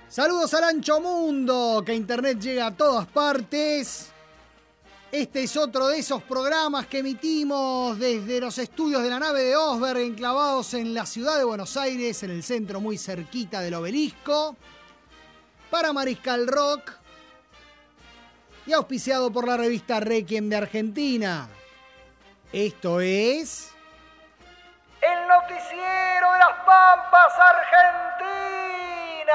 Saludos al ancho mundo, que internet llega a todas partes. Este es otro de esos programas que emitimos desde los estudios de la nave de Osberg, enclavados en la ciudad de Buenos Aires, en el centro muy cerquita del Obelisco, para Mariscal Rock y auspiciado por la revista Requiem de Argentina. Esto es... el noticiero de las Pampas Argentinas.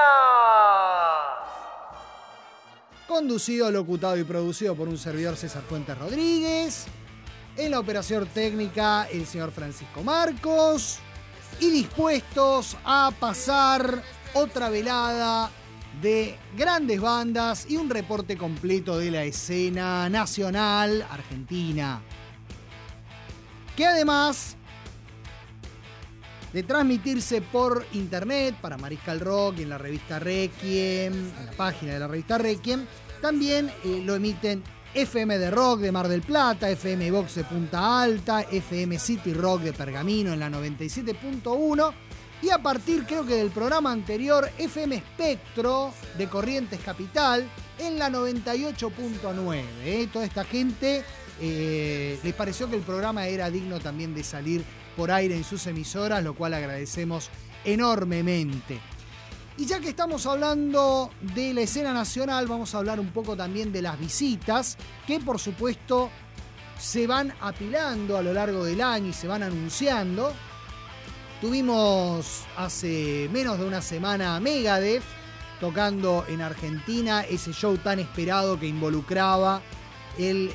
Conducido, locutado y producido por un servidor César Fuentes Rodríguez. En la operación técnica, el señor Francisco Marcos. Y dispuestos a pasar otra velada de grandes bandas y un reporte completo de la escena nacional argentina. Que además de transmitirse por internet para Mariscal Rock y en la revista Requiem, en la página de la revista Requiem, también lo emiten FM de Rock de Mar del Plata, FM Vox de Punta Alta, FM City Rock de Pergamino en la 97.1 y a partir, creo que del programa anterior, FM Espectro de Corrientes Capital en la 98.9. Toda esta gente les pareció que el programa era digno también de salir por aire en sus emisoras, lo cual agradecemos enormemente. Y ya que estamos hablando de la escena nacional, vamos a hablar un poco también de las visitas, que por supuesto se van apilando a lo largo del año y se van anunciando. Tuvimos hace menos de una semana a Megadeth tocando en Argentina, ese show tan esperado que involucraba el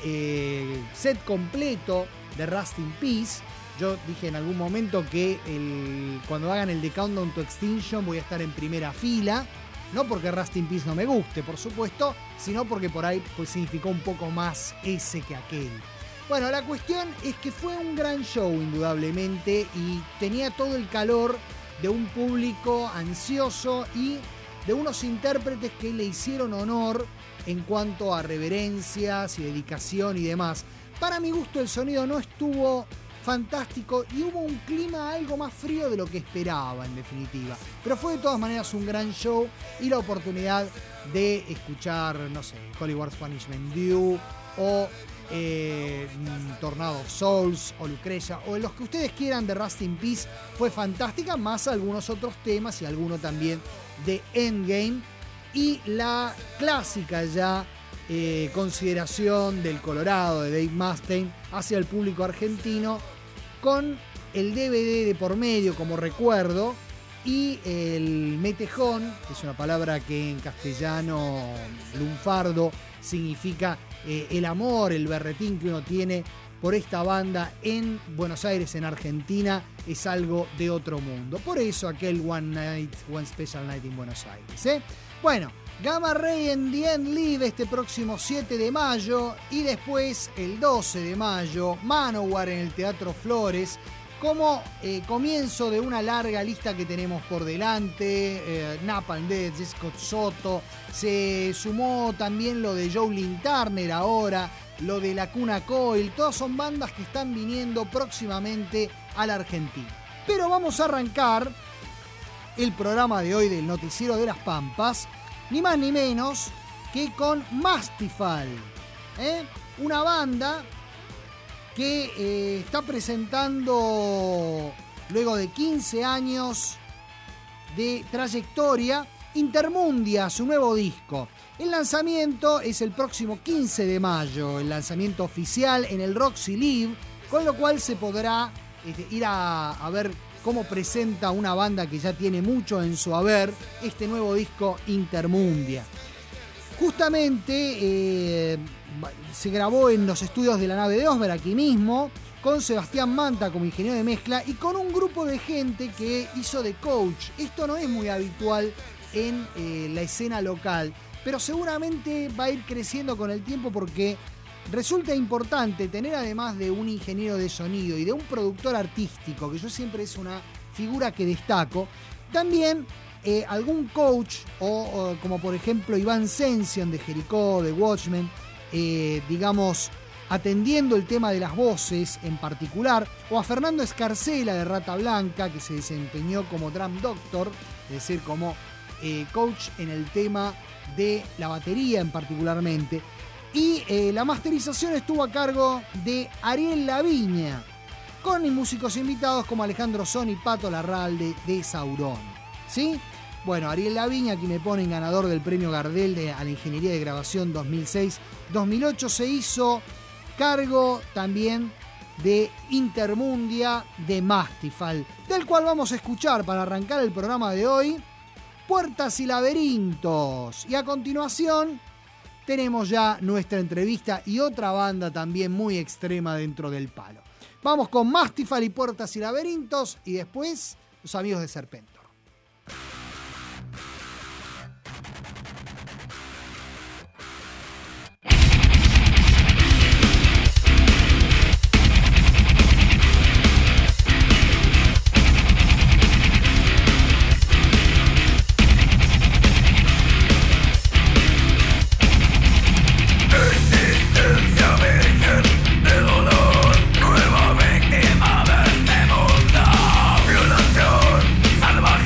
set completo de Rust in Peace. Yo dije en algún momento que cuando hagan el de Countdown to Extinction voy a estar en primera fila. No porque Rust in Peace no me guste, por supuesto, sino porque por ahí pues, significó un poco más ese que aquel. Bueno, la cuestión es que fue un gran show, indudablemente, y tenía todo el calor de un público ansioso y de unos intérpretes que le hicieron honor en cuanto a reverencias y dedicación y demás. Para mi gusto el sonido no estuvo fantástico y hubo un clima algo más frío de lo que esperaba, en definitiva. Pero fue de todas maneras un gran show y la oportunidad de escuchar, no sé, Hollywood's Punishment Due o Tornado of Souls o Lucrecia o los que ustedes quieran de Rust in Peace fue fantástica, más algunos otros temas y alguno también de Endgame y la clásica ya consideración del Colorado de Dave Mustaine hacia el público argentino con el DVD de por medio como recuerdo y el metejón, que es una palabra que en castellano lunfardo significa el amor, el berretín que uno tiene por esta banda en Buenos Aires, en Argentina, es algo de otro mundo. Por eso aquel One Special Night in Buenos Aires. Bueno, Gamma Ray and the End Live este próximo 7 de mayo y después el 12 de mayo Manowar en el Teatro Flores como comienzo de una larga lista que tenemos por delante. Napalm Death, Scott Soto, se sumó también lo de Jolene Turner ahora, lo de La Cuna Coil, todas son bandas que están viniendo próximamente a la Argentina. Pero vamos a arrancar el programa de hoy del Noticiero de las Pampas ni más ni menos que con Mastifal, una banda que está presentando, luego de 15 años de trayectoria, Intermundia, su nuevo disco. El lanzamiento es el próximo 15 de mayo, el lanzamiento oficial en el Roxy Live, con lo cual se podrá ir a ver cómo presenta una banda que ya tiene mucho en su haber este nuevo disco Intermundia. Justamente se grabó en los estudios de la nave de Osberg, aquí mismo, con Sebastián Manta como ingeniero de mezcla y con un grupo de gente que hizo de coach. Esto no es muy habitual en la escena local, pero seguramente va a ir creciendo con el tiempo porque resulta importante tener, además de un ingeniero de sonido y de un productor artístico, que yo siempre es una figura que destaco, también algún coach o como por ejemplo Iván Sension de Jericó, de Watchmen, digamos, atendiendo el tema de las voces en particular, o a Fernando Escarcela de Rata Blanca, que se desempeñó como drum doctor, es decir, como coach en el tema de la batería en particularmente. Y la masterización estuvo a cargo de Ariel Laviña, con músicos invitados como Alejandro Son y Pato Larralde de Sauron. ¿Sí? Bueno, Ariel Laviña, quien me ponen ganador del premio Gardel a la Ingeniería de Grabación 2006-2008, se hizo cargo también de Intermundia de Mastifal, del cual vamos a escuchar para arrancar el programa de hoy, Puertas y Laberintos. Y a continuación tenemos ya nuestra entrevista y otra banda también muy extrema dentro del palo. Vamos con Mastifal y Puertas y Laberintos y después los amigos de Serpentor. Salva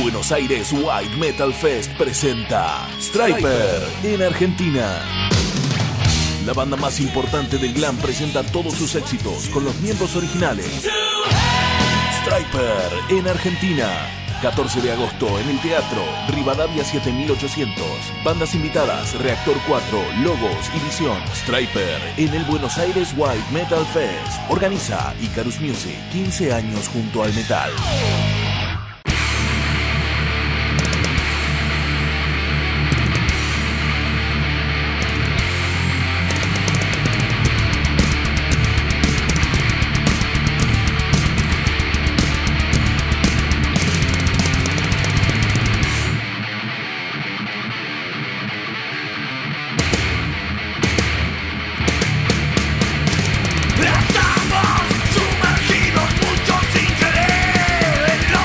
Buenos Aires White Metal Fest presenta Stryper en Argentina. La banda más importante del glam presenta todos sus éxitos con los miembros originales. Stryper en Argentina. 14 de agosto en el Teatro Rivadavia 7800. Bandas invitadas: Reactor 4, Logos y Visión. Stryper en el Buenos Aires White Metal Fest. Organiza Icarus Music. 15 años junto al metal. Estamos sumergidos, muchos sin querer, en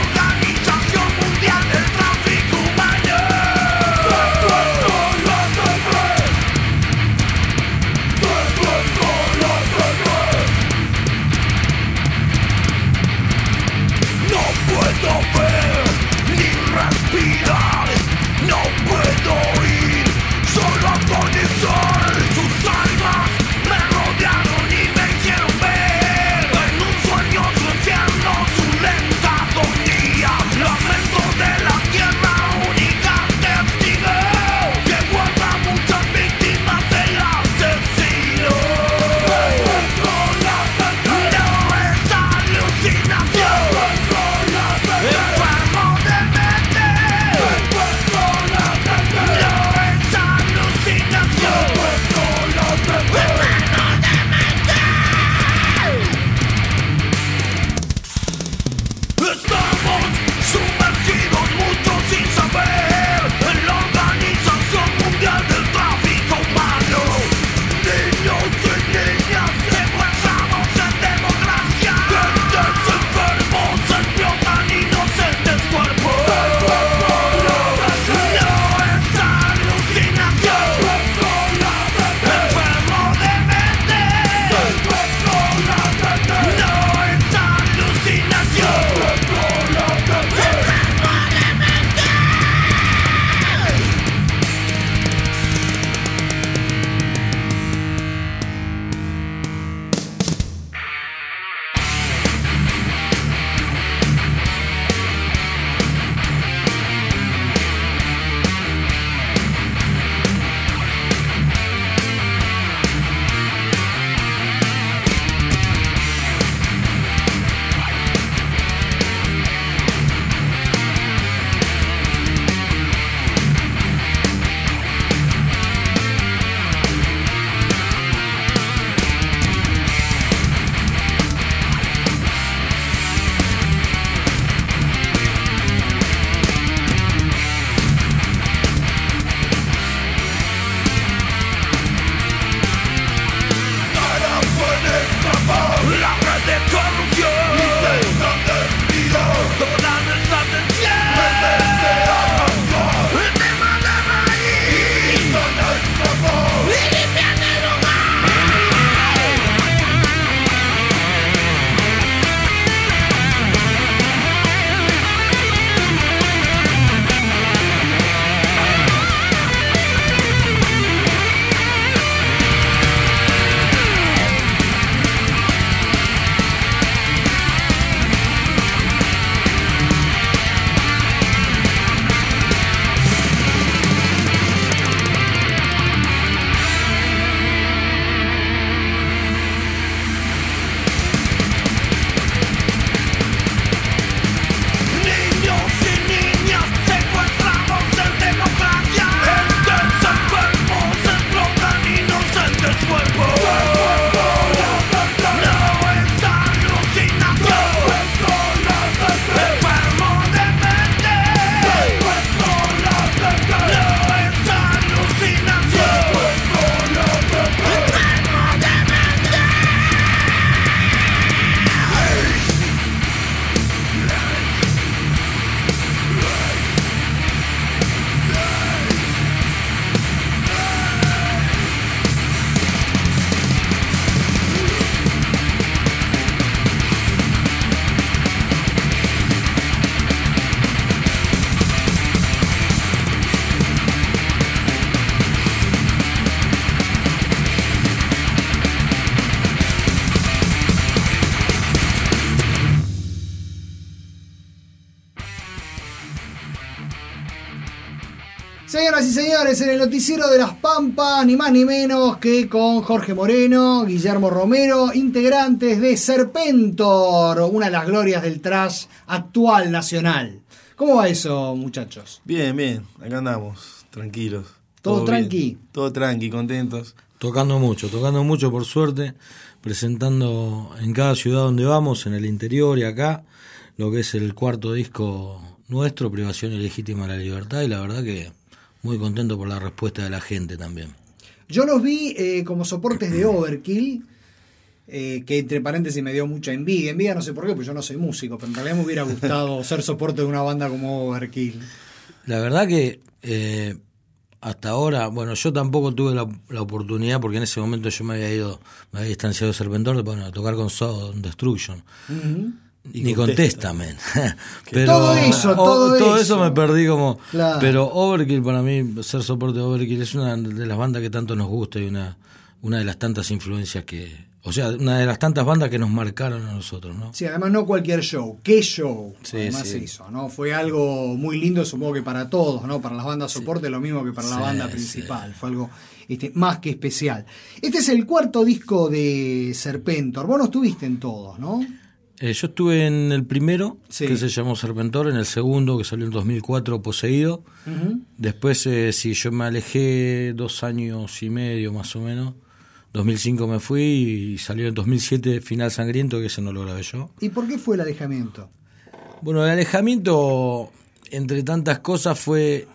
Señoras y señores, en el noticiero de Las Pampas, ni más ni menos que con Jorge Moreno, Guillermo Romero, integrantes de Serpentor, una de las glorias del thrash actual nacional. ¿Cómo va eso, muchachos? Bien, acá andamos, tranquilos. ¿Todo tranqui? Bien. Todo tranqui, contentos. Tocando mucho por suerte, presentando en cada ciudad donde vamos, en el interior y acá, lo que es el cuarto disco nuestro, Privación Ilegítima de la Libertad, y la verdad que muy contento por la respuesta de la gente también. Yo los vi como soportes de Overkill, que entre paréntesis me dio mucha envidia. Envidia no sé por qué, porque yo no soy músico, pero en realidad me hubiera gustado ser soporte de una banda como Overkill. La verdad que hasta ahora, bueno, yo tampoco tuve la oportunidad, porque en ese momento yo me había distanciado de Serpentor, de tocar con Sound Destruction. Uh-huh. Ni con Testament. Pero todo eso me perdí como. Claro. Pero Overkill, para mí, ser soporte de Overkill es una de las bandas que tanto nos gusta y una de las tantas influencias una de las tantas bandas que nos marcaron a nosotros, ¿no? Sí, además no cualquier show. ¿Qué show? Sí, además sí. hizo, ¿no? Fue algo muy lindo, supongo que para todos, ¿no? Para las bandas soporte, lo mismo que para la banda principal. Fue algo más que especial. Este es el cuarto disco de Serpentor. Vos no estuviste en todos, ¿no? Yo estuve en el primero, que se llamó Serpentor, en el segundo, que salió en 2004, Poseído. Uh-huh. Después, yo me alejé 2 años y medio más o menos. 2005 me fui y salió en 2007 Final Sangriento, que ese no lo grabé yo. ¿Y por qué fue el alejamiento? Bueno, el alejamiento, entre tantas cosas, fue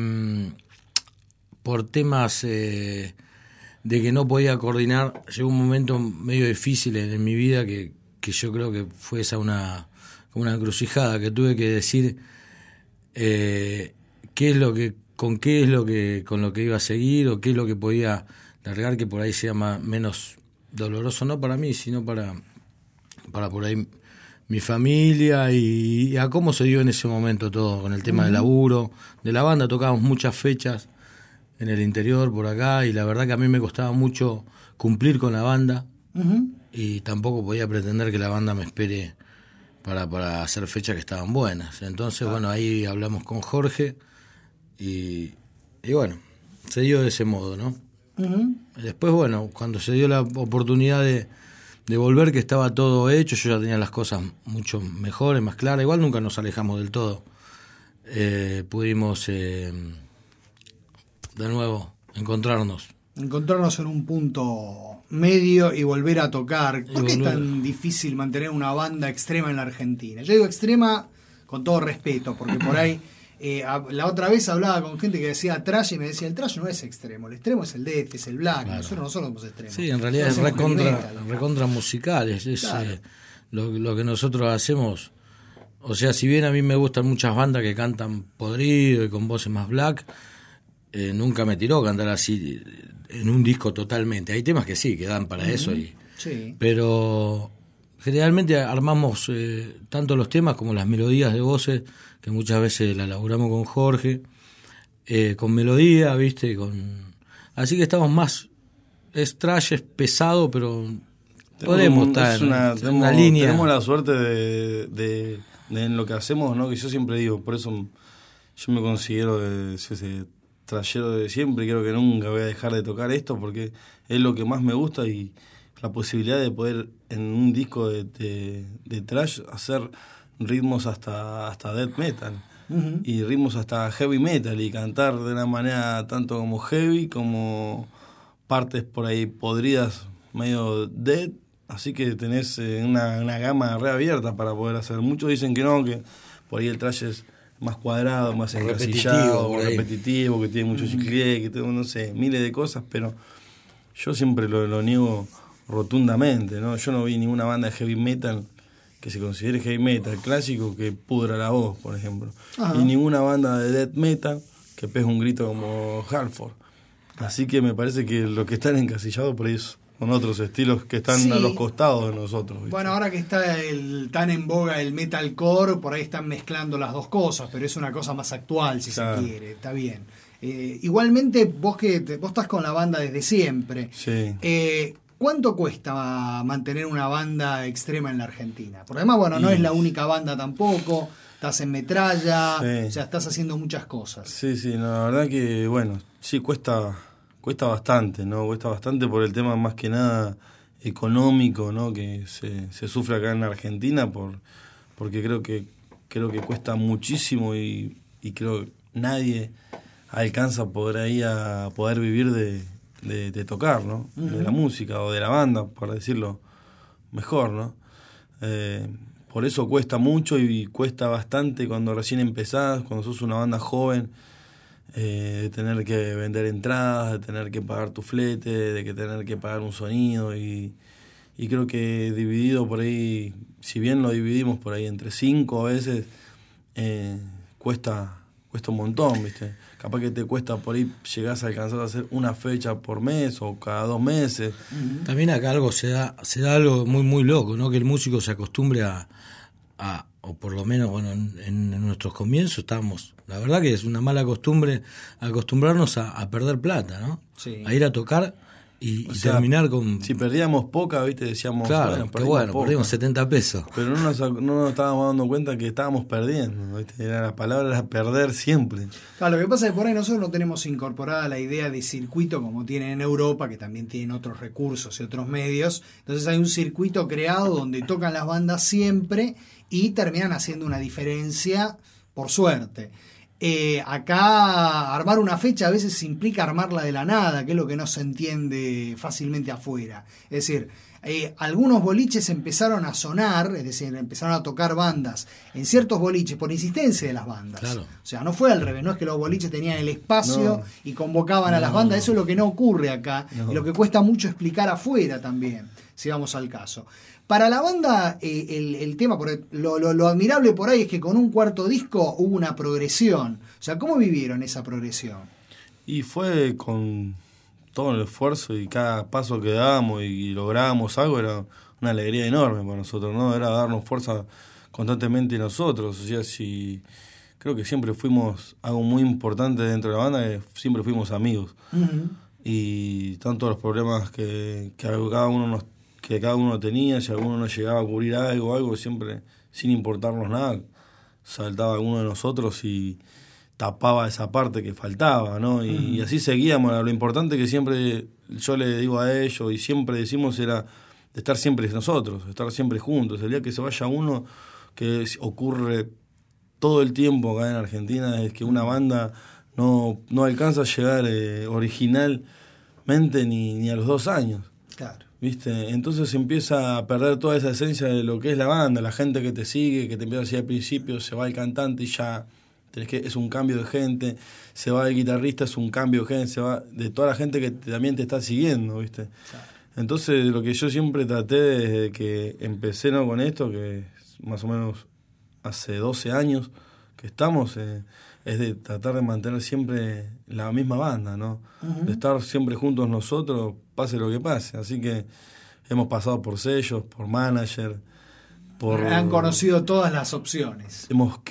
por temas de que no podía coordinar. Llegó un momento medio difícil en mi vida que yo creo que fue esa una encrucijada, que tuve que decir con lo que iba a seguir, o qué es lo que podía largar, que por ahí sea menos doloroso, no para mí, sino para por ahí mi familia y a cómo se dio en ese momento todo, con el tema del laburo, de la banda. Tocábamos muchas fechas en el interior por acá, y la verdad que a mí me costaba mucho cumplir con la banda. Uh-huh. Y tampoco podía pretender que la banda me espere para hacer fechas que estaban buenas. Entonces, bueno, ahí hablamos con Jorge y bueno, se dio de ese modo, ¿no? Uh-huh. Después, bueno, cuando se dio la oportunidad de volver, que estaba todo hecho, yo ya tenía las cosas mucho mejores, más claras. Igual nunca nos alejamos del todo. Pudimos de nuevo encontrarnos en un punto medio y volver a tocar. ¿Por qué es tan difícil mantener una banda extrema en la Argentina? Yo digo extrema con todo respeto, porque por ahí la otra vez hablaba con gente que decía thrash y me decía, el thrash no es extremo, el extremo es el death, es el black. Claro. Nosotros no somos extremos. Sí, en realidad es recontra musical, es claro. Lo que nosotros hacemos. O sea, si bien a mí me gustan muchas bandas que cantan podrido y con voces más black, nunca me tiró cantar así en un disco totalmente. Hay temas que sí, que dan para eso, pero generalmente armamos tanto los temas como las melodías de voces, que muchas veces las laburamos con Jorge, con melodía, ¿viste? Así que estamos más, es trash, es pesado, pero podemos estar en una línea. Tenemos la suerte de en lo que hacemos, ¿no? Que yo siempre digo, por eso yo me considero ese trayero de siempre, creo que nunca voy a dejar de tocar esto, porque es lo que más me gusta, y la posibilidad de poder en un disco de thrash hacer ritmos hasta death metal, uh-huh, y ritmos hasta heavy metal, y cantar de una manera tanto como heavy como partes por ahí podridas medio death, así que tenés una gama reabierta para poder hacer. Muchos dicen que no, que por ahí el thrash es más cuadrado, más encasillado, repetitivo, que tiene mucho chicle, que tiene, no sé, miles de cosas, pero yo siempre lo niego rotundamente, ¿no? Yo no vi ninguna banda de heavy metal que se considere heavy metal clásico que pudra la voz, por ejemplo. Ajá. Y ninguna banda de death metal que pegue un grito como Halford. Así que me parece que los que están encasillados por eso con otros estilos que están a los costados de nosotros, ¿viste? Bueno, ahora que está tan en boga el metalcore, por ahí están mezclando las dos cosas, pero es una cosa más actual, si se quiere, está bien. Igualmente, vos estás con la banda desde siempre. Sí. ¿Cuánto cuesta mantener una banda extrema en la Argentina? Porque además, bueno, no es la única banda tampoco, estás en Metralla, o sea, estás haciendo muchas cosas. Sí, la verdad que, bueno, sí, cuesta bastante, ¿no? Cuesta bastante por el tema más que nada económico, ¿no? Que se sufre acá en Argentina, porque creo que cuesta muchísimo y creo que nadie alcanza por ahí a poder vivir de tocar, ¿no? Uh-huh. De la música o de la banda, por decirlo mejor, ¿no? Por eso cuesta mucho y cuesta bastante cuando recién empezás, cuando sos una banda joven, de tener que vender entradas, de tener que pagar tu flete, de que tener que pagar un sonido y creo que dividido por ahí, si bien lo dividimos por ahí entre 5 a veces, cuesta un montón, ¿viste? Capaz que te cuesta por ahí, llegás a alcanzar a hacer una fecha por mes o cada 2 meses. También acá se da algo muy muy loco, ¿no? Que el músico se acostumbre a o por lo menos, bueno, en nuestros comienzos estábamos, la verdad que es una mala costumbre acostumbrarnos a perder plata, ¿no? Sí. A ir a tocar y terminar con... Si perdíamos poca, ¿viste? Decíamos, claro, perdimos 70 pesos. Pero no nos estábamos dando cuenta que estábamos perdiendo, ¿viste? La palabra era perder siempre. Claro, lo que pasa es que por ahí nosotros no tenemos incorporada la idea de circuito como tienen en Europa, que también tienen otros recursos y otros medios. Entonces hay un circuito creado donde tocan las bandas siempre y terminan haciendo una diferencia, por suerte. Acá armar una fecha a veces implica armarla de la nada, que es lo que no se entiende fácilmente afuera. Es decir, algunos boliches empezaron a sonar, es decir, empezaron a tocar bandas en ciertos boliches por insistencia de las bandas. Claro. O sea, no fue al revés, no es que los boliches tenían el espacio y convocaban a las bandas, eso es lo que no ocurre acá, y lo que cuesta mucho explicar afuera también, si vamos al caso. Para la banda, el tema, porque lo admirable por ahí es que con un cuarto disco hubo una progresión. O sea, ¿cómo vivieron esa progresión? Y fue con todo el esfuerzo y cada paso que dábamos y lográbamos algo, era una alegría enorme para nosotros, ¿no? Era darnos fuerza constantemente nosotros. O sea, creo que siempre fuimos algo muy importante dentro de la banda, que siempre fuimos amigos. Uh-huh. Y tanto los problemas que cada uno tenía, si alguno no llegaba a cubrir algo, siempre, sin importarnos nada, saltaba alguno de nosotros y tapaba esa parte que faltaba, ¿no? Y así seguíamos. Lo importante que siempre yo le digo a ellos y siempre decimos era de estar siempre nosotros, estar siempre juntos. El día que se vaya uno, que ocurre todo el tiempo acá en Argentina, es que una banda no alcanza a llegar originalmente ni a los 2 años. Claro. ¿Viste? Entonces empieza a perder toda esa esencia de lo que es la banda, la gente que te sigue, que te empieza a decir al principio, se va el cantante y ya es un cambio de gente, se va el guitarrista, es un cambio de gente, se va de toda la gente que también te está siguiendo, ¿viste? Claro. Entonces lo que yo siempre traté desde que empecé, ¿no?, con esto, que es más o menos hace 12 años que estamos, es de tratar de mantener siempre la misma banda, ¿no? Uh-huh. De estar siempre juntos nosotros, pase lo que pase. Así que hemos pasado por sellos, por manager, han conocido todas las opciones. Hemos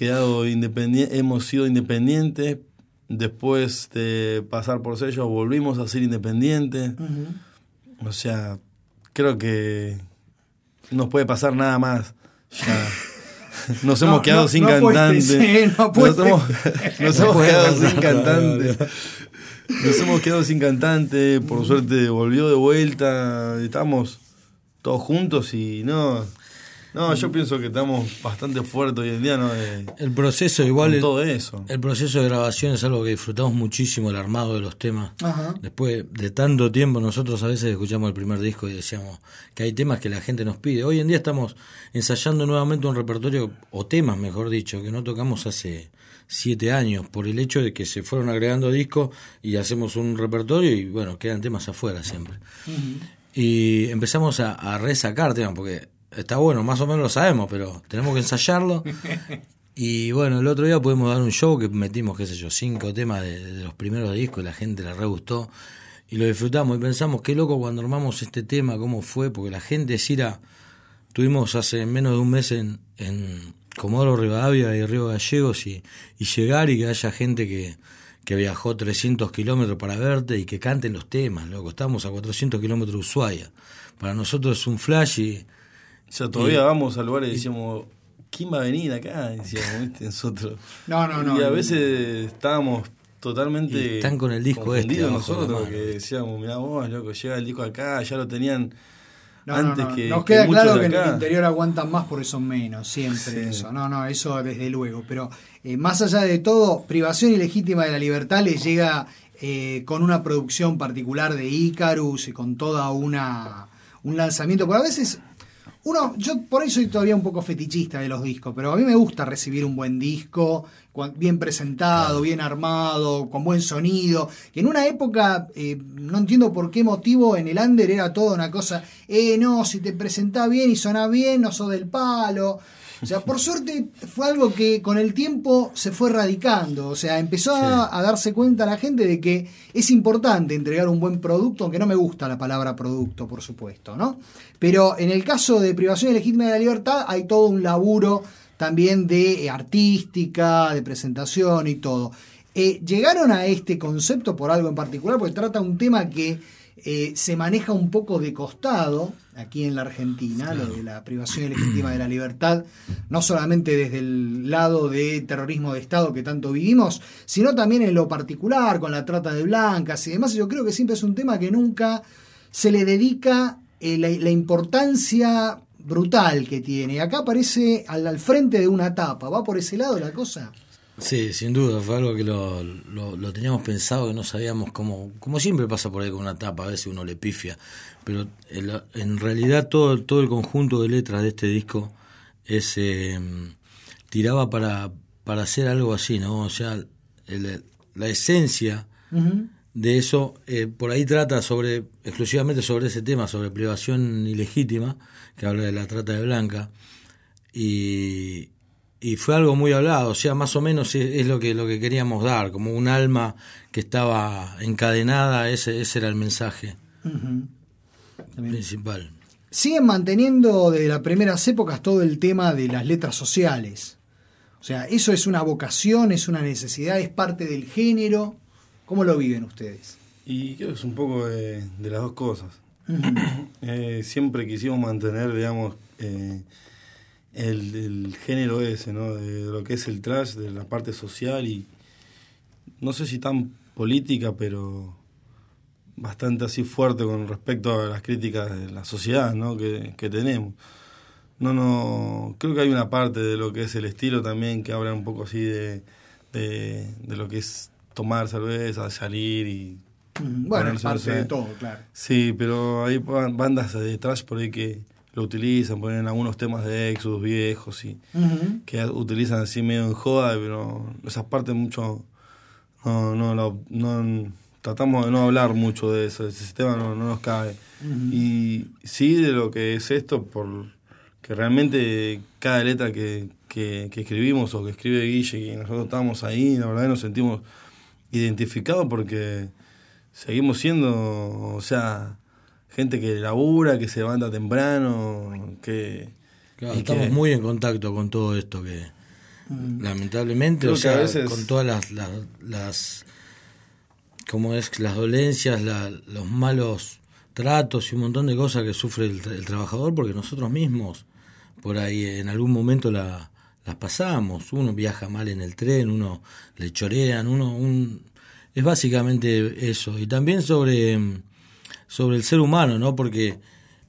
sido independientes. Después de pasar por sellos, volvimos a ser independientes. Uh-huh. O sea, creo que no puede pasar nada más. Ya. Nos hemos quedado sin cantante. Nos hemos quedado sin cantante. Nos hemos quedado sin cantante. Por suerte volvió de vuelta. Estamos todos juntos y no, yo pienso que estamos bastante fuertes hoy en día, ¿no? El proceso igual, todo eso. El proceso de grabación es algo que disfrutamos muchísimo, el armado de los temas. Ajá. Después de tanto tiempo, nosotros a veces escuchamos el primer disco y decíamos que hay temas que la gente nos pide. Hoy en día estamos ensayando nuevamente un repertorio, o temas mejor dicho, que no tocamos hace 7 años, por el hecho de que se fueron agregando discos y hacemos un repertorio y bueno, quedan temas afuera siempre. Uh-huh. Y empezamos a resacar temas, porque está bueno, más o menos lo sabemos, pero tenemos que ensayarlo. Y bueno, el otro día pudimos dar un show que metimos, 5 temas de los primeros discos y la gente le re gustó. Y lo disfrutamos y pensamos, qué loco cuando armamos este tema, cómo fue, porque la gente, Cira, tuvimos hace menos de un mes en Comodoro Rivadavia y Río Gallegos y llegar y que haya gente que que viajó 300 kilómetros para verte y que canten los temas, loco. Estamos a 400 kilómetros de Ushuaia. Para nosotros es un flash y... O sea, todavía vamos al lugar y decíamos, ¿quién va a venir acá? Decíamos, ¿viste? Nosotros. No. Y a veces estábamos totalmente... Y están con el disco nosotros, que decíamos, mirá vos, loco, llega el disco acá, ya lo tenían... que nos queda claro que en acá. el interior aguantan más porque son menos, siempre eso. Eso desde luego. Pero más allá de todo, Privación Ilegítima de la Libertad les llega con una producción particular de Icarus y con toda un lanzamiento. Pero a veces, yo por ahí soy todavía un poco fetichista de los discos, pero a mí me gusta recibir un buen disco, bien presentado, bien armado, con buen sonido. Que en una época, no entiendo por qué motivo, en el under era toda una cosa, si te presentás bien y sonás bien, no sos del palo. O sea, por suerte fue algo que con el tiempo se fue radicando. O sea, empezó a darse cuenta la gente de que es importante entregar un buen producto, aunque no me gusta la palabra producto, por supuesto, ¿no? Pero en el caso de Privación Ilegítima de la Libertad hay todo un laburo también de artística, de presentación y todo. ¿Llegaron a este concepto por algo en particular? Porque trata un tema que se maneja un poco de costado aquí en la Argentina, lo de la privación ilegítima de la libertad, no solamente desde el lado de terrorismo de Estado que tanto vivimos, sino también en lo particular, con la trata de blancas y demás. Yo creo que siempre es un tema que nunca se le dedica la importancia brutal que tiene. Acá aparece al frente de una tapa. ¿Va por ese lado la cosa? Sí, sin duda, fue algo que lo teníamos pensado, que no sabíamos cómo, como siempre pasa por ahí con una tapa, a veces uno le pifia, pero en realidad todo el conjunto de letras de este disco tiraba para hacer algo así, ¿no? O sea, la esencia de eso, por ahí trata exclusivamente sobre ese tema, sobre privación ilegítima, que habla de la trata de blanca, y fue algo muy hablado, o sea, más o menos es lo que queríamos dar, como un alma que estaba encadenada, ese era el mensaje principal. Siguen manteniendo desde las primeras épocas todo el tema de las letras sociales. O sea, ¿eso es una vocación, es una necesidad, es parte del género? ¿Cómo lo viven ustedes? Y creo que es un poco de las dos cosas. Siempre quisimos mantener, digamos, el género ese, ¿no? De lo que es el thrash, de la parte social y no sé si tan política, pero bastante así fuerte con respecto a las críticas de la sociedad, ¿no? que tenemos. No, creo que hay una parte de lo que es el estilo también que habla un poco así de lo que es tomar cerveza, salir y... Bueno, es parte de todo, claro. Sí, pero hay bandas de thrash por ahí que lo utilizan, ponen algunos temas de Exodus viejos y que utilizan así medio en joda, pero esas partes mucho no tratamos de no hablar mucho de eso, ese tema no nos cabe. Y sí de lo que es esto, por que realmente cada letra que escribimos o que escribe Guille y nosotros estamos ahí, la verdad nos sentimos identificados porque seguimos siendo, o sea, gente que labura, que se levanta temprano, que... Claro, estamos muy en contacto con todo esto que lamentablemente, creo o sea, que a veces... con todas las como es, las dolencias, los malos tratos y un montón de cosas que sufre el trabajador, porque nosotros mismos por ahí en algún momento las pasamos. Uno viaja mal en el tren, uno le chorean, es básicamente eso. Y también sobre el ser humano, ¿no? Porque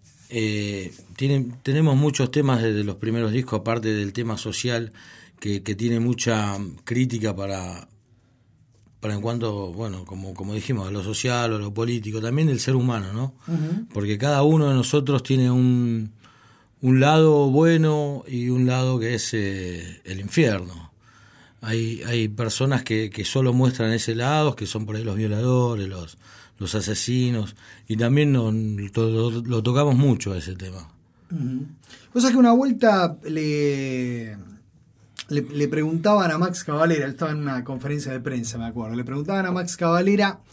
tenemos muchos temas desde los primeros discos, aparte del tema social, que tiene mucha crítica para en cuanto, bueno, como dijimos, a lo social o a lo político, también del ser humano, ¿no? Porque cada uno de nosotros tiene un lado bueno y un lado que es el infierno. Hay personas que solo muestran ese lado, que son por ahí los violadores, los asesinos, y también lo tocamos mucho ese tema. O sea que una vuelta le preguntaban a Max Cavalera, él estaba en una conferencia de prensa, me acuerdo, le preguntaban a Max Cavalera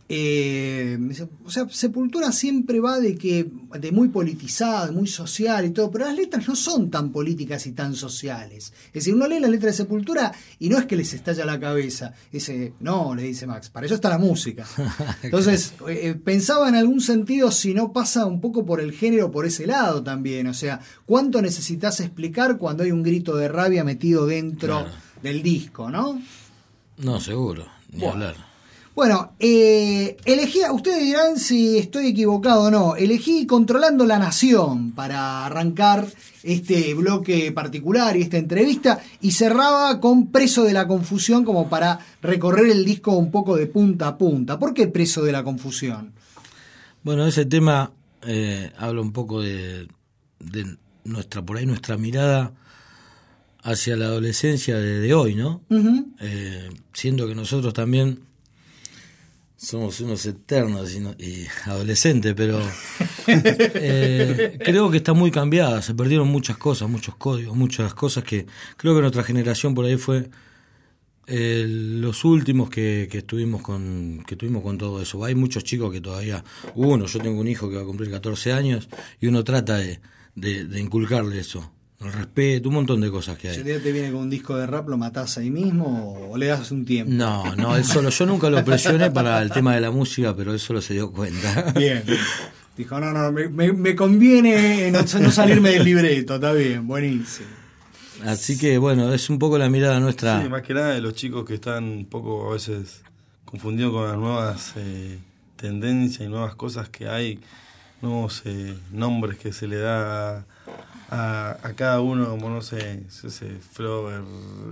o sea, Sepultura siempre va de muy politizada, de muy social y todo, pero las letras no son tan políticas y tan sociales. Es decir, uno lee la letra de Sepultura y no es que les estalla la cabeza. No, le dice Max, para eso está la música. Entonces, pensaba en algún sentido si no pasa un poco por el género, por ese lado también. O sea, ¿cuánto necesitas explicar cuando hay un grito de rabia metido dentro del disco, no? No, seguro, ni hablar. Bueno, elegí, ustedes dirán si estoy equivocado o no, elegí Controlando la Nación para arrancar este bloque particular y esta entrevista, y cerraba con Preso de la Confusión como para recorrer el disco un poco de punta a punta. ¿Por qué Preso de la Confusión? Bueno, ese tema habla un poco de nuestra mirada hacia la adolescencia de hoy, ¿no? Uh-huh. Siendo que nosotros también somos unos eternos y adolescentes, pero creo que está muy cambiada, se perdieron muchas cosas, muchos códigos, muchas cosas que creo que nuestra generación por ahí fue los últimos que tuvimos con todo eso. Hay muchos chicos que todavía, yo tengo un hijo que va a cumplir 14 años y uno trata de inculcarle eso. El respeto, un montón de cosas que hay. Si un día te viene con un disco de rap, ¿lo matás ahí mismo o le das un tiempo? No, él solo. Yo nunca lo presioné para el tema de la música, pero él solo se dio cuenta. Bien. Dijo, me conviene no salirme del libreto, está bien, buenísimo. Así que, bueno, es un poco la mirada nuestra. Sí, más que nada de los chicos que están un poco a veces confundidos con las nuevas tendencias y nuevas cosas que hay, nuevos nombres que se le da a cada uno, como no sé, Flower,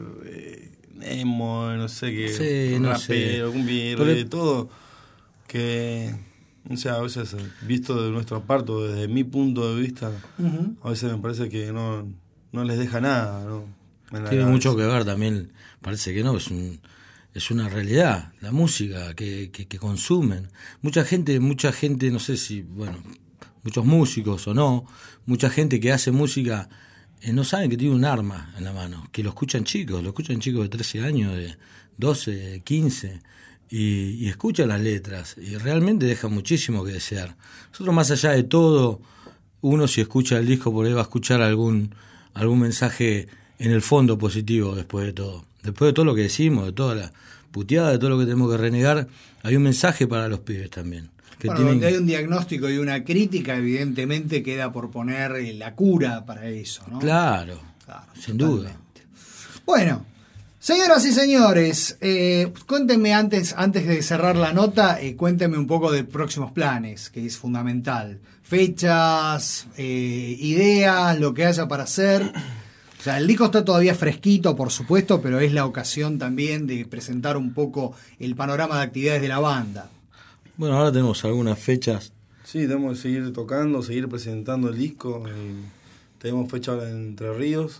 emo, no sé qué, sí, rapero, cumbiero, de todo, que, o sea, a veces visto de nuestro parte, desde mi punto de vista, uh-huh, a veces me parece que no les deja nada, ¿no? Tiene mucho que ver también, parece que no, es una realidad, la música que consumen. Mucha gente, no sé si, muchos músicos o no, mucha gente que hace música no saben que tiene un arma en la mano, que lo escuchan chicos de 13 años, de 12, de 15, y escuchan las letras, y realmente dejan muchísimo que desear. Nosotros, más allá de todo, uno si escucha el disco por ahí va a escuchar algún mensaje en el fondo positivo después de todo lo que decimos, de toda la puteada, de todo lo que tenemos que renegar, hay un mensaje para los pibes también. Donde hay un diagnóstico y una crítica, evidentemente queda por poner la cura para eso, ¿no? Claro, sin duda. Bueno, señoras y señores, cuéntenme antes de cerrar la nota, cuéntenme un poco de próximos planes, que es fundamental. Fechas, ideas, lo que haya para hacer. O sea, el disco está todavía fresquito, por supuesto, pero es la ocasión también de presentar un poco el panorama de actividades de la banda. Bueno, ahora tenemos algunas fechas. Sí, tenemos que seguir tocando, seguir presentando el disco. Tenemos fecha ahora en Entre Ríos,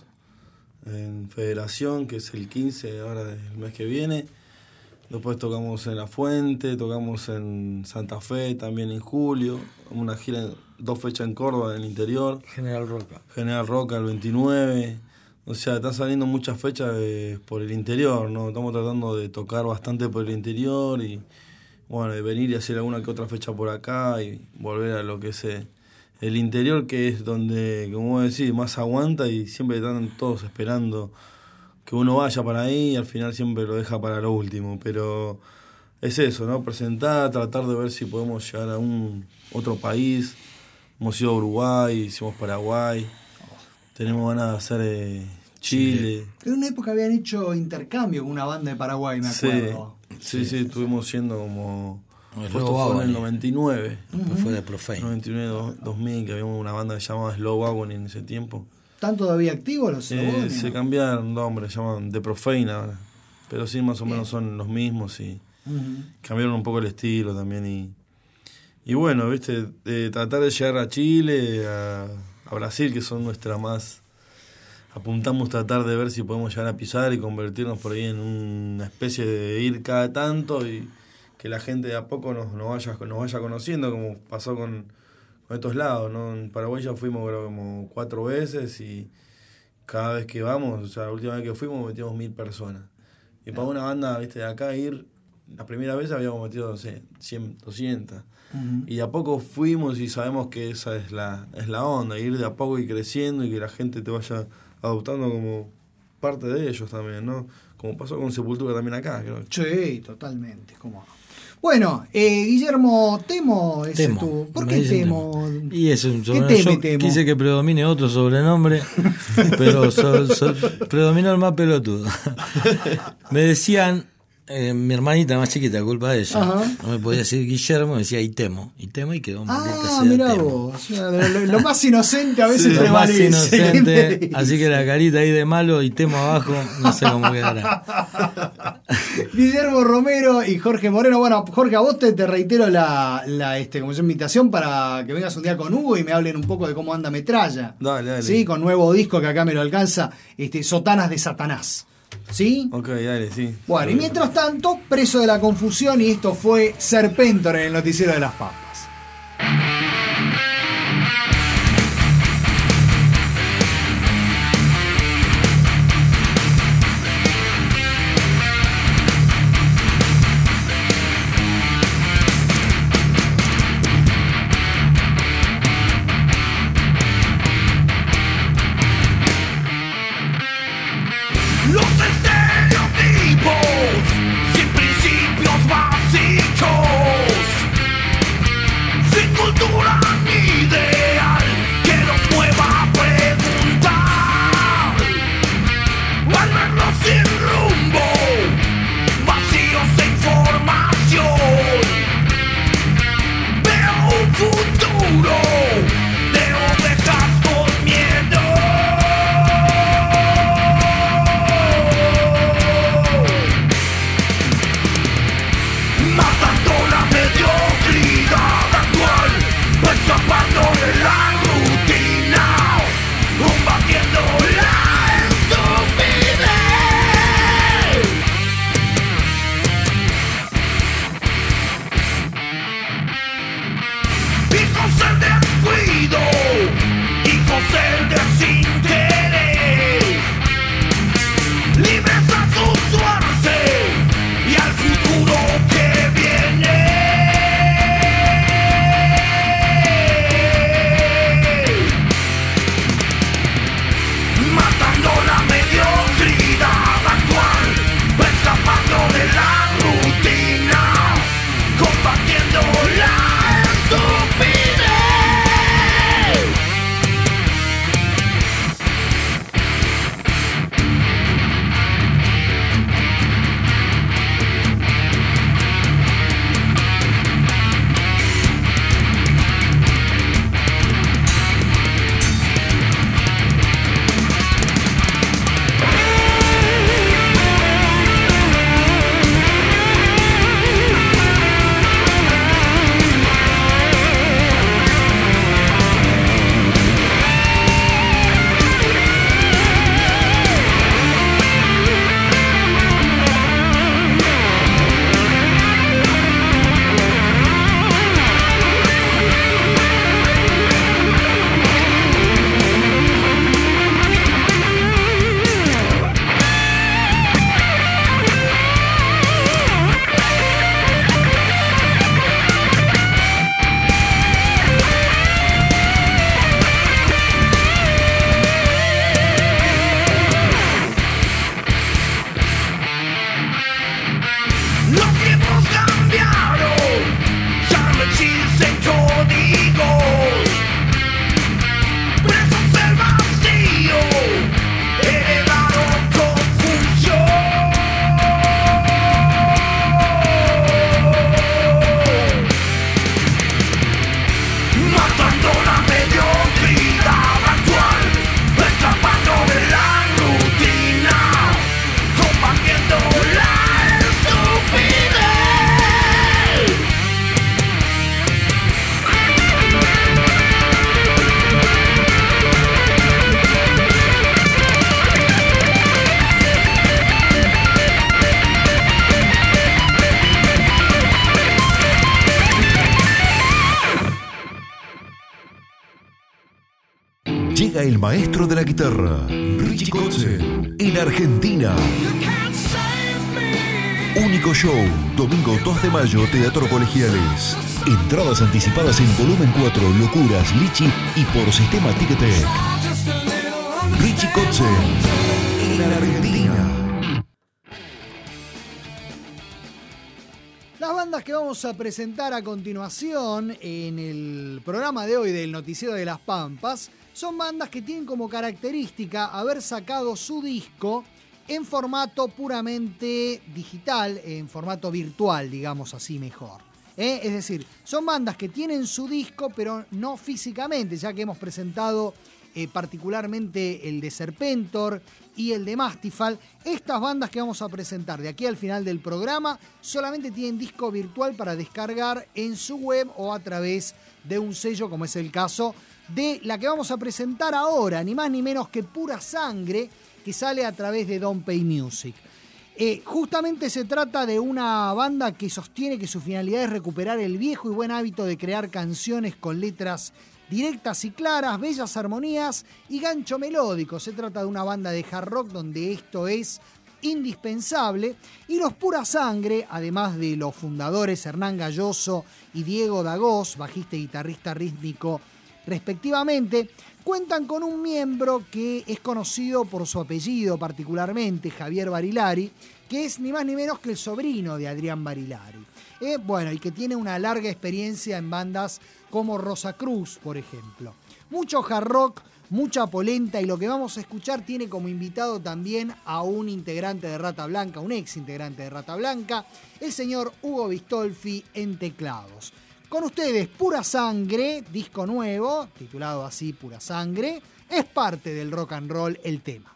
en Federación, que es el 15 ahora del mes que viene. Después tocamos en La Fuente, tocamos en Santa Fe también en julio. Una gira, 2 fechas en Córdoba, en el interior. General Roca el 29. O sea, están saliendo muchas fechas por el interior, ¿no? Estamos tratando de tocar bastante por el interior y, bueno, de venir y hacer alguna que otra fecha por acá y volver a lo que es el interior, que es donde, como vos decís, más aguanta y siempre están todos esperando que uno vaya para ahí y al final siempre lo deja para lo último. Pero es eso, ¿no? Presentar, tratar de ver si podemos llegar a otro país. Hemos ido a Uruguay, hicimos Paraguay, tenemos ganas de hacer Chile. En una época habían hecho intercambio con una banda de Paraguay, me acuerdo. Sí, estuvimos yendo como... Esto fue en el 99. Después fue de Profane. 99, 2000, que habíamos una banda que se llamaba Slow Wagon en ese tiempo. ¿Están todavía activos los Slow Wagon? Se cambiaron nombres, se llaman The Profane ahora. Pero sí, más o menos son los mismos y cambiaron un poco el estilo también. Y bueno, viste, tratar de llegar a Chile, a Brasil, que son nuestra más... Apuntamos tratar de ver si podemos llegar a pisar y convertirnos por ahí en una especie de ir cada tanto y que la gente de a poco nos vaya conociendo, como pasó con estos lados, ¿no? En Paraguay ya fuimos creo como 4 veces y cada vez que vamos, o sea, la última vez que fuimos metimos 1000 personas. Y para una banda, viste, de acá ir la primera vez habíamos metido, no sé, 100, 200. Y de a poco fuimos y sabemos que esa es la onda, ir de a poco y creciendo y que la gente te vaya adoptando como parte de ellos también, ¿no? Como pasó con Sepultura también acá, creo. Sí, totalmente. ¿Cómo? Bueno, Guillermo, Temo es tu... ¿Por qué Temo? Y es un sobrenombre. Yo Temo? Quise que predomine otro sobrenombre, pero predominó el más pelotudo. Me decían, mi hermanita más chiquita, culpa de ella, Ajá. no me podía decir Guillermo, me decía Temo y quedó maldita sea Mirá Temo. vos, o sea, lo más inocente a veces Lo más prevalece. inocente, así que la carita ahí de malo y Temo abajo, no sé cómo quedará. Guillermo Romero y Jorge Moreno. Bueno, Jorge, a vos te reitero la como es invitación para que vengas un día con Hugo y me hablen un poco de cómo anda Metralla. Dale. Sí, con nuevo disco que acá me lo alcanza, Sotanas de Satanás. ¿Sí? Ok, dale, sí. Bueno, y mientras tanto, Preso de la Confusión, y esto fue Serpentor en el Noticiero de las Papas. Los estereotipos, sin principios básicos, sin cultura ni ideal que nos mueva a preguntar. Al verlos sin rumbo, vacíos de información, veo un futuro de ovejas con miedo. Matando la mediocridad actual, escapando de la rutina, combatiendo la estupidez. Hijos del descuido, hijos del desinterés, libres a su suerte y al futuro que viene. Matando la mediocridad actual, escapando de la rutina, combatiendo la estupidez. Los tiempos cambiaron, ya no existen códigos. Presos del vacío, heredaron confusión. Matando la mediocridad actual, escapando de la rutina, combatiendo la estupidez. Llega el maestro de la guitarra, Richie Kotzen, en Argentina. Único show, domingo 2 de mayo, Teatro Colegiales. Entradas anticipadas en volumen 4, Locuras, Lichi y por sistema Ticketek. Richie Kotzen, en Argentina. Las bandas que vamos a presentar a continuación en el programa de hoy del Noticiero de las Pampas son bandas que tienen como característica haber sacado su disco en formato puramente digital, en formato virtual, digamos así mejor. Es decir, son bandas que tienen su disco, pero no físicamente, ya que hemos presentado particularmente el de Serpentor y el de Mastifal. Estas bandas que vamos a presentar de aquí al final del programa solamente tienen disco virtual para descargar en su web o a través de un sello, como es el caso de la que vamos a presentar ahora, ni más ni menos que Pura Sangre, que sale a través de Don't Pay Music. Justamente se trata de una banda que sostiene que su finalidad es recuperar el viejo y buen hábito de crear canciones con letras directas y claras, bellas armonías y gancho melódico. Se trata de una banda de hard rock donde esto es indispensable, y los Pura Sangre, además de los fundadores Hernán Galloso y Diego Dagós, bajista y guitarrista rítmico respectivamente, cuentan con un miembro que es conocido por su apellido particularmente, Javier Barilari, que es ni más ni menos que el sobrino de Adrián Barilari. Y que tiene una larga experiencia en bandas como Rosa Cruz, por ejemplo. Mucho hard rock, mucha polenta, y lo que vamos a escuchar tiene como invitado también a un integrante de Rata Blanca, un ex integrante de Rata Blanca, el señor Hugo Bistolfi en teclados. Con ustedes, Pura Sangre, disco nuevo, titulado así Pura Sangre, es parte del rock and roll el tema.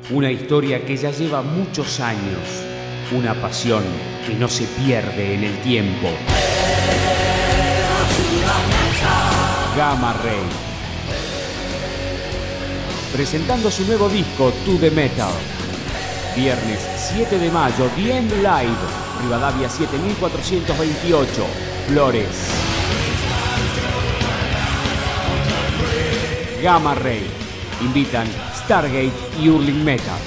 Una historia que ya lleva muchos años, una pasión que no se pierde en el tiempo. Gamma Ray, presentando su nuevo disco To The Metal. Viernes 7 de mayo, The End Live, Rivadavia 7428, Flores. Gamma Ray, invitan Stargate y Hurling Metal.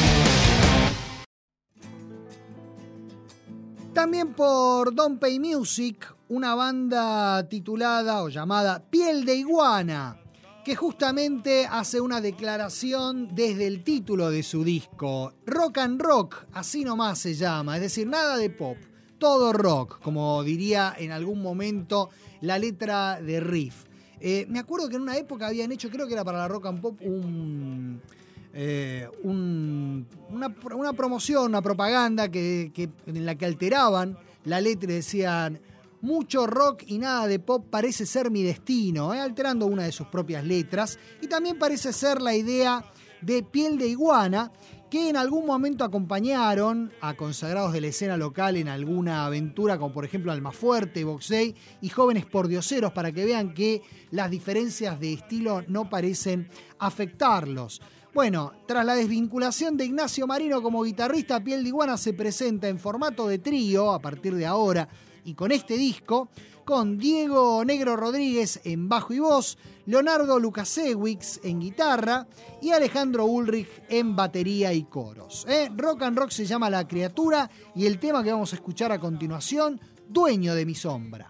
También por Don't Pay Music, una banda titulada o llamada Piel de Iguana, que justamente hace una declaración desde el título de su disco. Rock and Rock, así nomás se llama, es decir, nada de pop, todo rock, como diría en algún momento la letra de Riff. Me acuerdo que en una época habían hecho, creo que era para la Rock and Pop, una promoción, una propaganda en la que alteraban la letra y decían: mucho rock y nada de pop parece ser mi destino, alterando una de sus propias letras. Y también parece ser la idea de Piel de Iguana, que en algún momento acompañaron a consagrados de la escena local en alguna aventura, como por ejemplo Almafuerte, Box Day y Jóvenes Pordioseros, para que vean que las diferencias de estilo no parecen afectarlos. Bueno, tras la desvinculación de Ignacio Marino como guitarrista, Piel de Iguana se presenta en formato de trío a partir de ahora y con este disco, con Diego Negro Rodríguez en bajo y voz, Leonardo Lukasiewicz en guitarra y Alejandro Ulrich en batería y coros. Rock and Rock se llama La Criatura y el tema que vamos a escuchar a continuación, Dueño de mi sombra.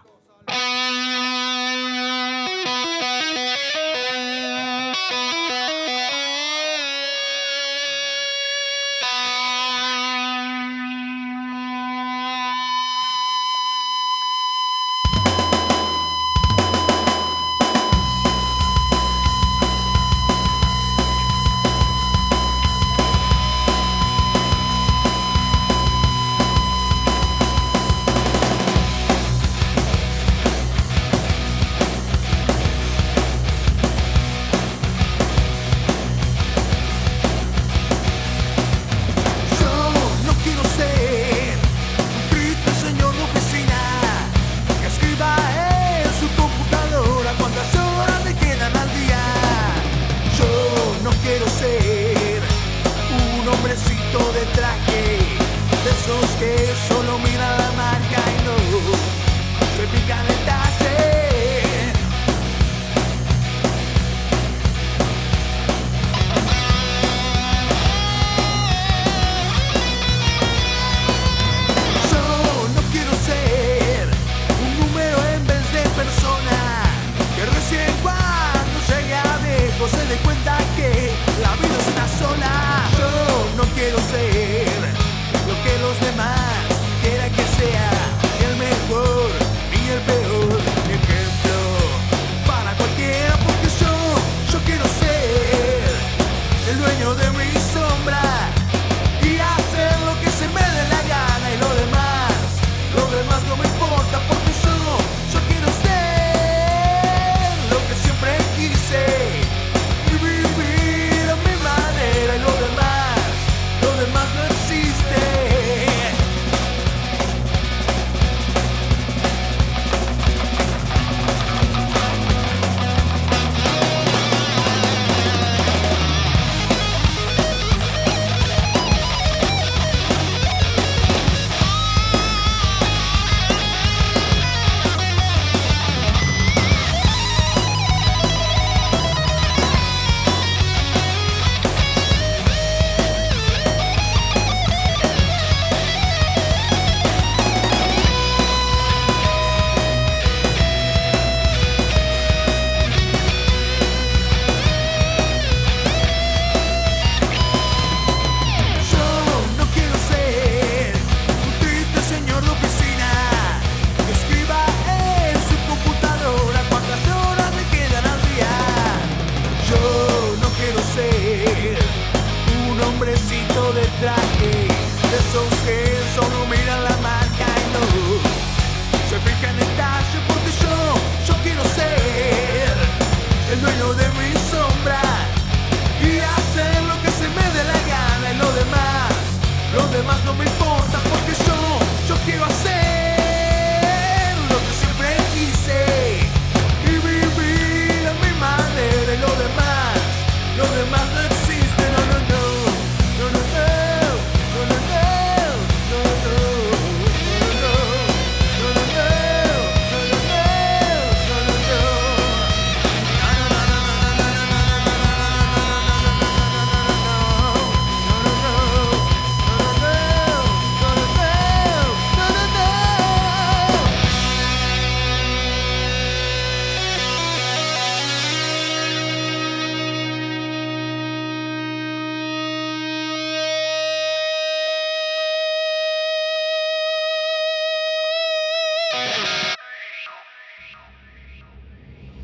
El dueño de mi sombra y hacer lo que se me dé la gana.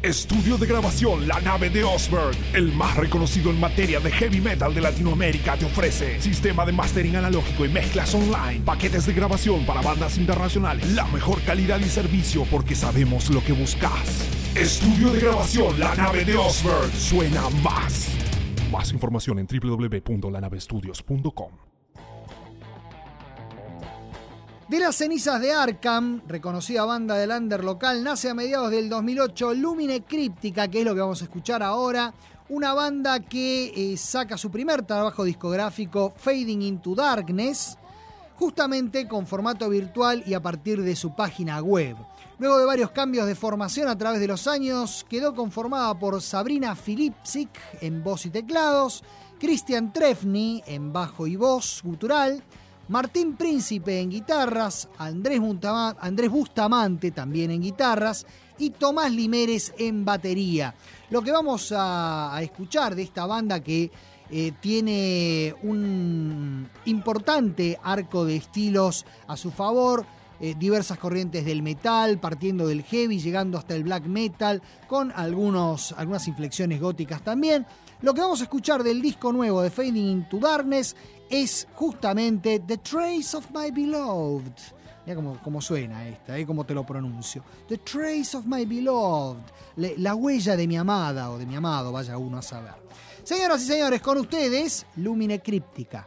Estudio de grabación La Nave de Osberg, el más reconocido en materia de heavy metal de Latinoamérica, te ofrece sistema de mastering analógico y mezclas online, paquetes de grabación para bandas internacionales, la mejor calidad y servicio porque sabemos lo que buscas. Estudio de grabación La Nave de Osberg, suena más. Más información en www.lanavestudios.com. De las cenizas de Arkham, reconocida banda del under local, nace a mediados del 2008 Lumine Cryptica, que es lo que vamos a escuchar ahora. Una banda que saca su primer trabajo discográfico, Fading into Darkness, justamente con formato virtual y a partir de su página web. Luego de varios cambios de formación a través de los años, quedó conformada por Sabrina Filipczyk en voz y teclados, Christian Trefny en bajo y voz gutural, Martín Príncipe en guitarras, Andrés Bustamante también en guitarras y Tomás Limeres en batería. Lo que vamos a escuchar de esta banda que tiene un importante arco de estilos a su favor, diversas corrientes del metal, partiendo del heavy, llegando hasta el black metal, con algunas inflexiones góticas también. Lo que vamos a escuchar del disco nuevo de Fading into Darkness es justamente The Trace of My Beloved. Mira cómo suena esta, cómo te lo pronuncio. The Trace of My Beloved. La huella de mi amada o de mi amado, vaya uno a saber. Señoras y señores, con ustedes, Lumine Cryptica.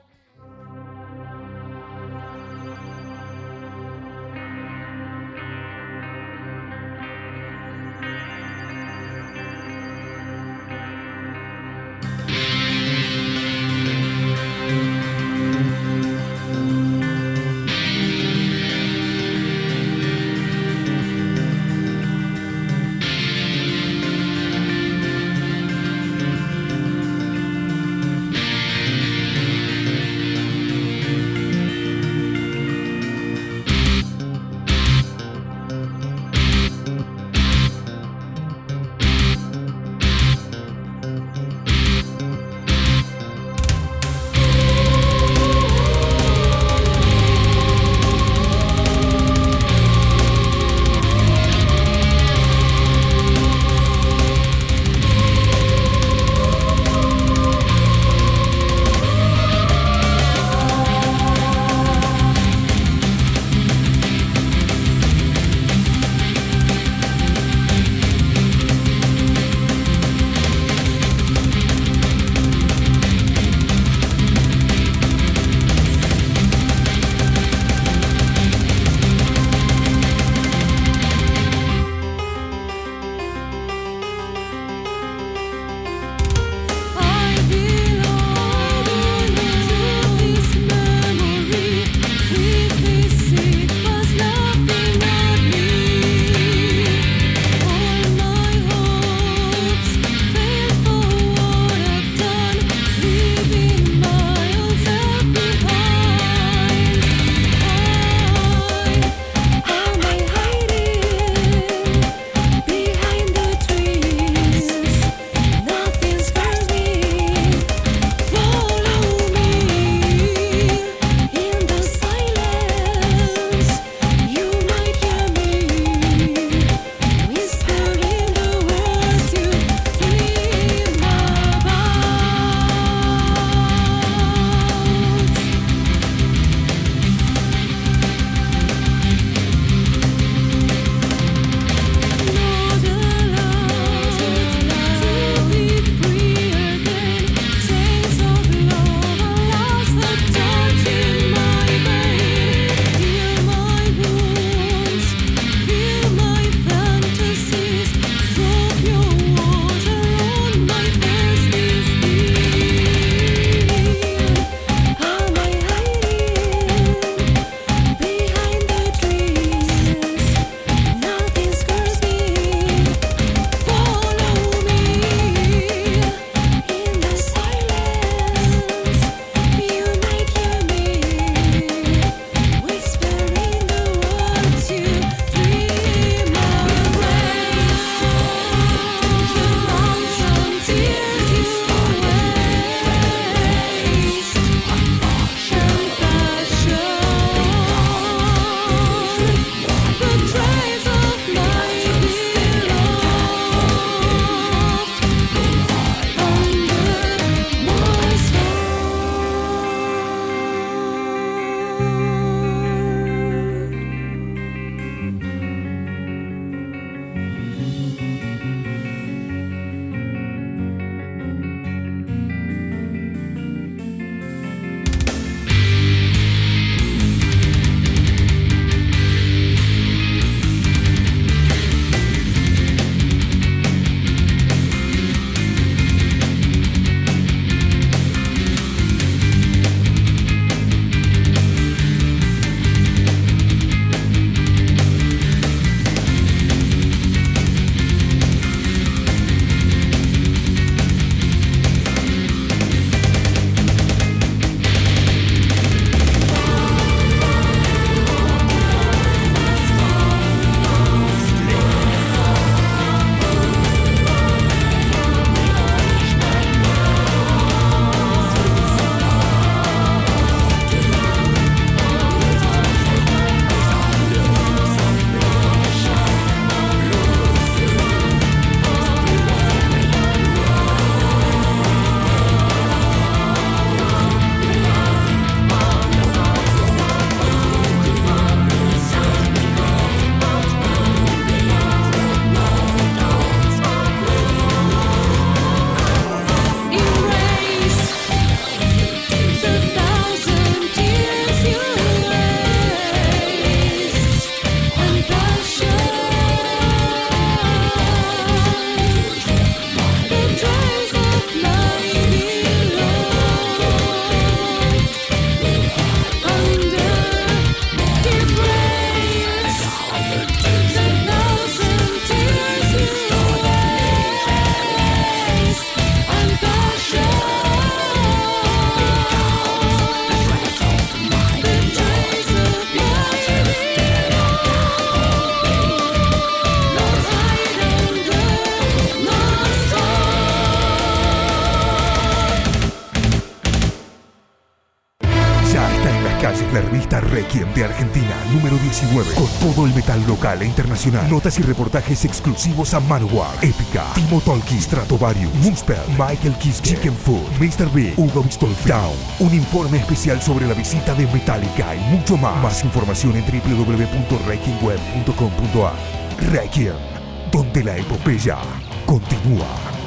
La revista Requiem de Argentina, número 19, con todo el metal local e internacional. Notas y reportajes exclusivos a Manowar, Épica, Timo Tolkki, Stratovarius, Moonspell, Michael Kiske, Chicken Food, Mr. Big, Hugo Bistolfi, Down. Un informe especial sobre la visita de Metallica y mucho más. Más información en www.requiemweb.com.ar. Requiem, donde la epopeya continúa.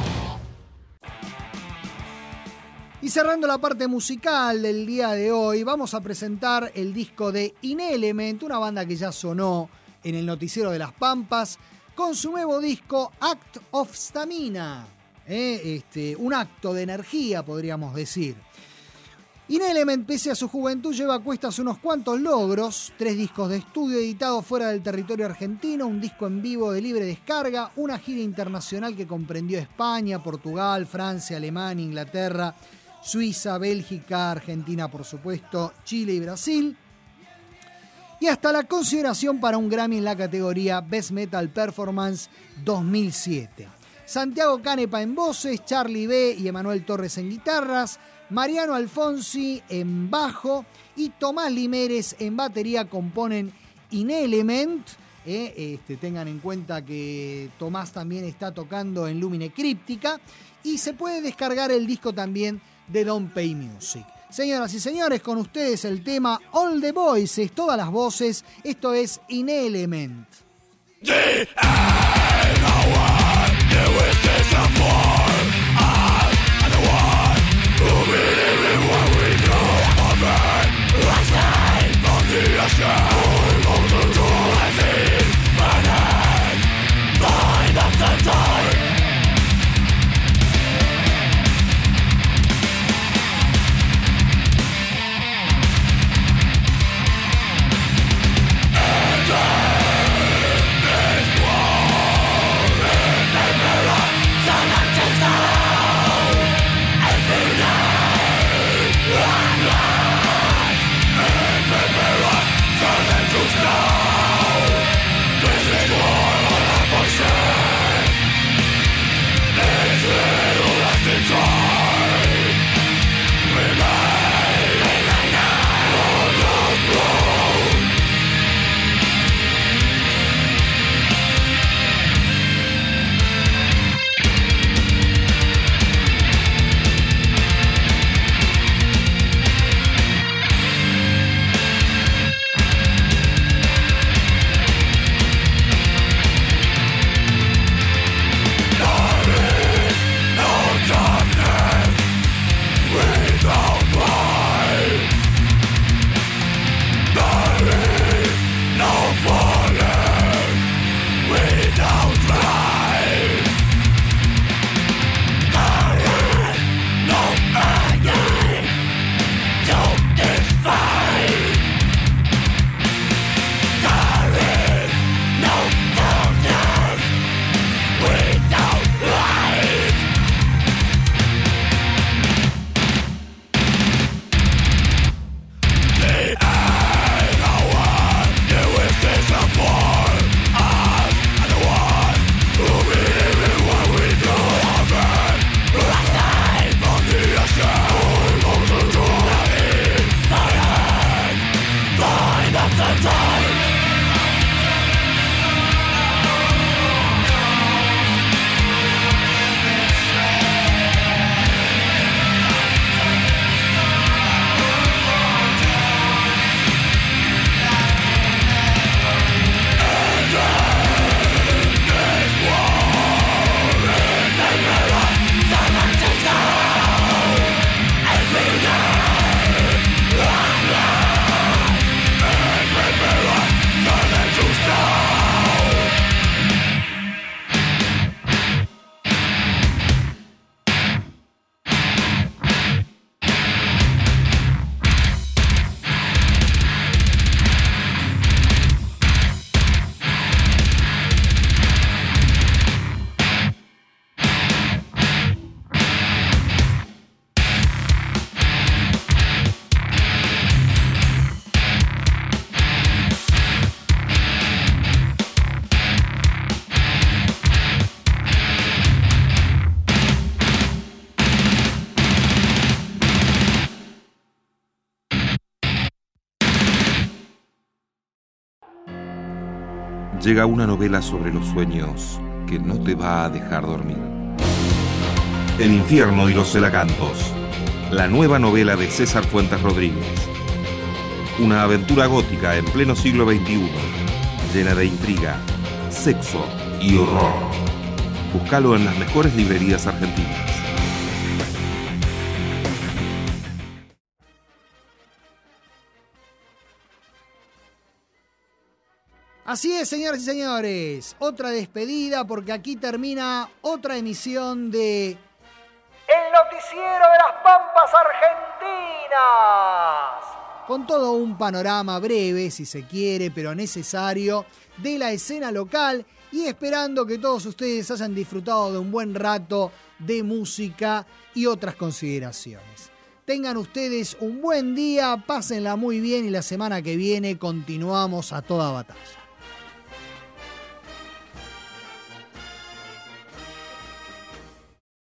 Y cerrando la parte musical del día de hoy, vamos a presentar el disco de Inelement, una banda que ya sonó en el Noticiero de las Pampas, con su nuevo disco Act of Stamina, un acto de energía, podríamos decir. Inelement, pese a su juventud, lleva a cuestas unos cuantos logros: 3 discos de estudio editados fuera del territorio argentino, un disco en vivo de libre descarga, una gira internacional que comprendió España, Portugal, Francia, Alemania, Inglaterra, Suiza, Bélgica, Argentina, por supuesto, Chile y Brasil. Y hasta la consideración para un Grammy en la categoría Best Metal Performance 2007. Santiago Canepa en voces, Charlie B y Emanuel Torres en guitarras, Mariano Alfonsi en bajo y Tomás Limeres en batería componen Inelement. Tengan en cuenta que Tomás también está tocando en Lumine Críptica y se puede descargar el disco también de Don't Pay Music. Señoras y señores, con ustedes el tema All the Voices, todas las voces. Esto es Inelement. Sana llega una novela sobre los sueños que no te va a dejar dormir. El infierno y los celacantos, la nueva novela de César Fuentes Rodríguez. Una aventura gótica en pleno siglo XXI, llena de intriga, sexo y horror. Búscalo en las mejores librerías argentinas. Así es, señoras y señores, otra despedida porque aquí termina otra emisión de El Noticiero de las Pampas Argentinas. Con todo un panorama breve, si se quiere, pero necesario, de la escena local y esperando que todos ustedes hayan disfrutado de un buen rato de música y otras consideraciones. Tengan ustedes un buen día, pásenla muy bien y la semana que viene continuamos a toda batalla.